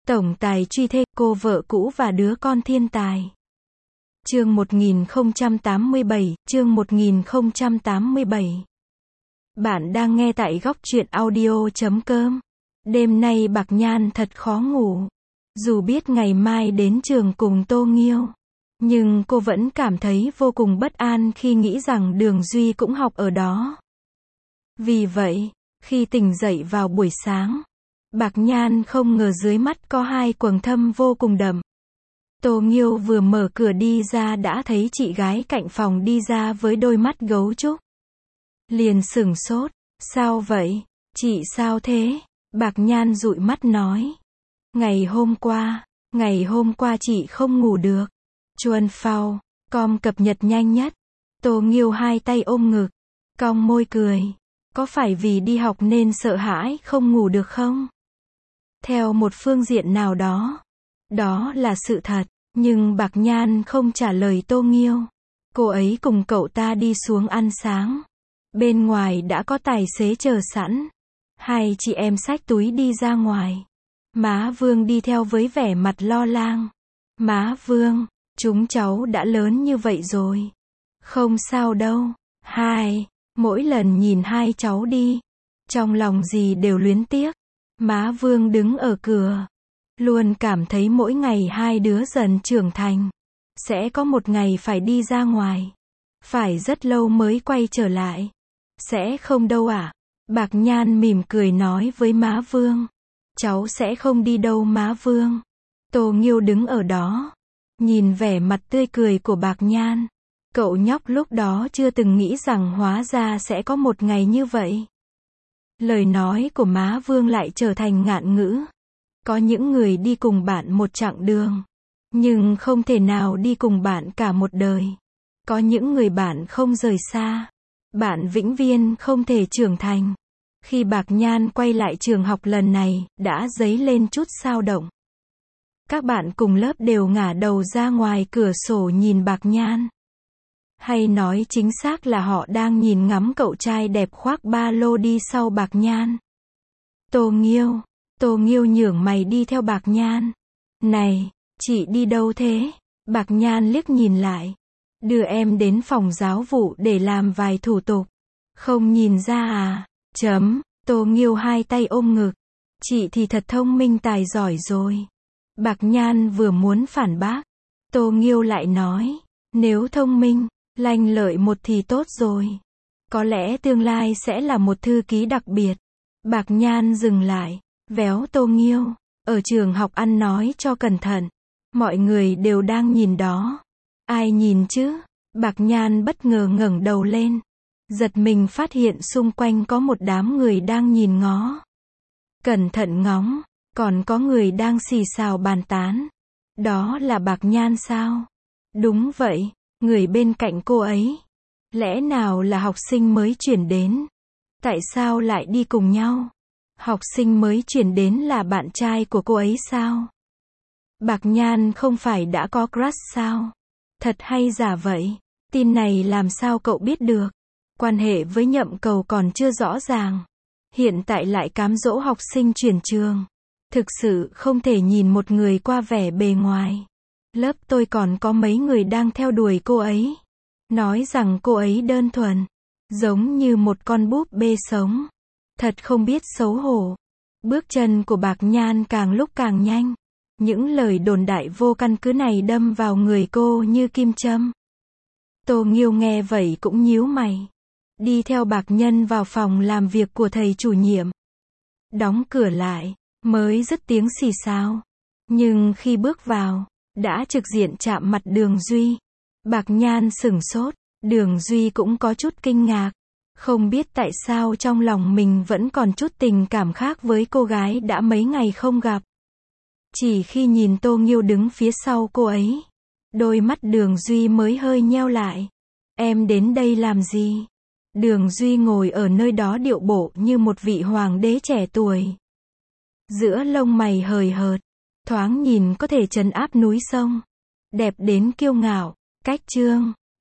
Tổng tài truy thê, cô vợ cũ và đứa con thiên tài. Chương 1087, chương 1087. Bạn đang nghe tại góc truyện audio.com. Đêm nay Bạc Nhan thật khó ngủ. Dù biết ngày mai đến trường cùng Tô Nghiêu, nhưng cô vẫn cảm thấy vô cùng bất an khi nghĩ rằng Đường Duy cũng học ở đó. Vì vậy, khi tỉnh dậy vào buổi sáng, Bạc Nhan không ngờ dưới mắt có hai quầng thâm vô cùng đậm. Tô Nghiêu vừa mở cửa đi ra đã thấy chị gái cạnh phòng đi ra với đôi mắt gấu trúc. Liền sửng sốt, sao vậy? Chị sao thế? Bạc Nhan dụi mắt nói. Ngày hôm qua chị không ngủ được. Chuan phao, com cập nhật nhanh nhất. Tô Nghiêu hai tay ôm ngực, cong môi cười. Có phải vì đi học nên sợ hãi không ngủ được không? Theo một phương diện nào đó, đó là sự thật, nhưng Bạc Nhan không trả lời Tô Nghiêu. Cô ấy cùng cậu ta đi xuống ăn sáng. Bên ngoài đã có tài xế chờ sẵn. Hai chị em xách túi đi ra ngoài. Má Vương đi theo với vẻ mặt lo lắng. Má Vương, chúng cháu đã lớn như vậy rồi. Không sao đâu. Mỗi lần nhìn hai cháu đi, trong lòng gì đều luyến tiếc. Má Vương đứng ở cửa, luôn cảm thấy mỗi ngày hai đứa dần trưởng thành, sẽ có một ngày phải đi ra ngoài, phải rất lâu mới quay trở lại. Sẽ không đâu ạ. Bạc Nhan mỉm cười nói với má Vương. Cháu sẽ không đi đâu má Vương. Tô Nghiêu đứng ở đó, nhìn vẻ mặt tươi cười của Bạc Nhan. Cậu nhóc lúc đó chưa từng nghĩ rằng hóa ra sẽ có một ngày như vậy. Lời nói của má Vương lại trở thành ngạn ngữ. Có những người đi cùng bạn một chặng đường, nhưng không thể nào đi cùng bạn cả một đời. Có những người bạn không rời xa, bạn vĩnh viễn không thể trưởng thành. Khi Bạc Nhan quay lại trường học lần này, đã dấy lên chút xao động. Các bạn cùng lớp đều ngả đầu ra ngoài cửa sổ nhìn Bạc Nhan. Hay nói chính xác là họ đang nhìn ngắm cậu trai đẹp khoác ba lô đi sau Bạc Nhan. Tô Nghiêu nhướng mày đi theo Bạc Nhan. Này, chị đi đâu thế? Bạc Nhan liếc nhìn lại. Đưa em đến phòng giáo vụ để làm vài thủ tục. Không nhìn ra à? Tô Nghiêu hai tay ôm ngực. Chị thì thật thông minh tài giỏi rồi. Bạc Nhan vừa muốn phản bác. Tô Nghiêu lại nói. Nếu thông minh, lanh lợi một thì tốt rồi. Có lẽ tương lai sẽ là một thư ký đặc biệt. Bạc Nhan dừng lại, véo Tô Nghiêu. Ở trường học ăn nói cho cẩn thận. Mọi người đều đang nhìn đó. Ai nhìn chứ? Bạc Nhan bất ngờ ngẩng đầu lên. Giật mình phát hiện xung quanh có một đám người đang nhìn ngó. Cẩn thận ngóng, còn có người đang xì xào bàn tán. Đó là Bạc Nhan sao? Đúng vậy, người bên cạnh cô ấy. Lẽ nào là học sinh mới chuyển đến? Tại sao lại đi cùng nhau? Học sinh mới chuyển đến là bạn trai của cô ấy sao? Bạc Nhan không phải đã có crush sao? Thật hay giả vậy? Tin này làm sao cậu biết được? Quan hệ với Nhậm Cầu còn chưa rõ ràng. Hiện tại lại cám dỗ học sinh chuyển trường. Thực sự không thể nhìn một người qua vẻ bề ngoài. Lớp tôi còn có mấy người đang theo đuổi cô ấy. Nói rằng cô ấy đơn thuần, giống như một con búp bê sống. Thật không biết xấu hổ. Bước chân của Bạc Nhan càng lúc càng nhanh. Những lời đồn đại vô căn cứ này đâm vào người cô như kim châm. Tô Nghiêu nghe vậy cũng nhíu mày. Đi theo Bạc Nhân vào phòng làm việc của thầy chủ nhiệm. Đóng cửa lại, mới dứt tiếng xì xào. Nhưng khi bước vào, đã trực diện chạm mặt Đường Duy. Bạc Nhan sửng sốt, Đường Duy cũng có chút kinh ngạc. Không biết tại sao trong lòng mình vẫn còn chút tình cảm khác với cô gái đã mấy ngày không gặp. Chỉ khi nhìn Tô Nghiêu đứng phía sau cô ấy, đôi mắt Đường Duy mới hơi nheo lại. Em đến đây làm gì? Đường Duy ngồi ở nơi đó điệu bộ như một vị hoàng đế trẻ tuổi. Giữa lông mày hời hợt, thoáng nhìn có thể trấn áp núi sông. Đẹp đến kiêu ngạo, cách trương.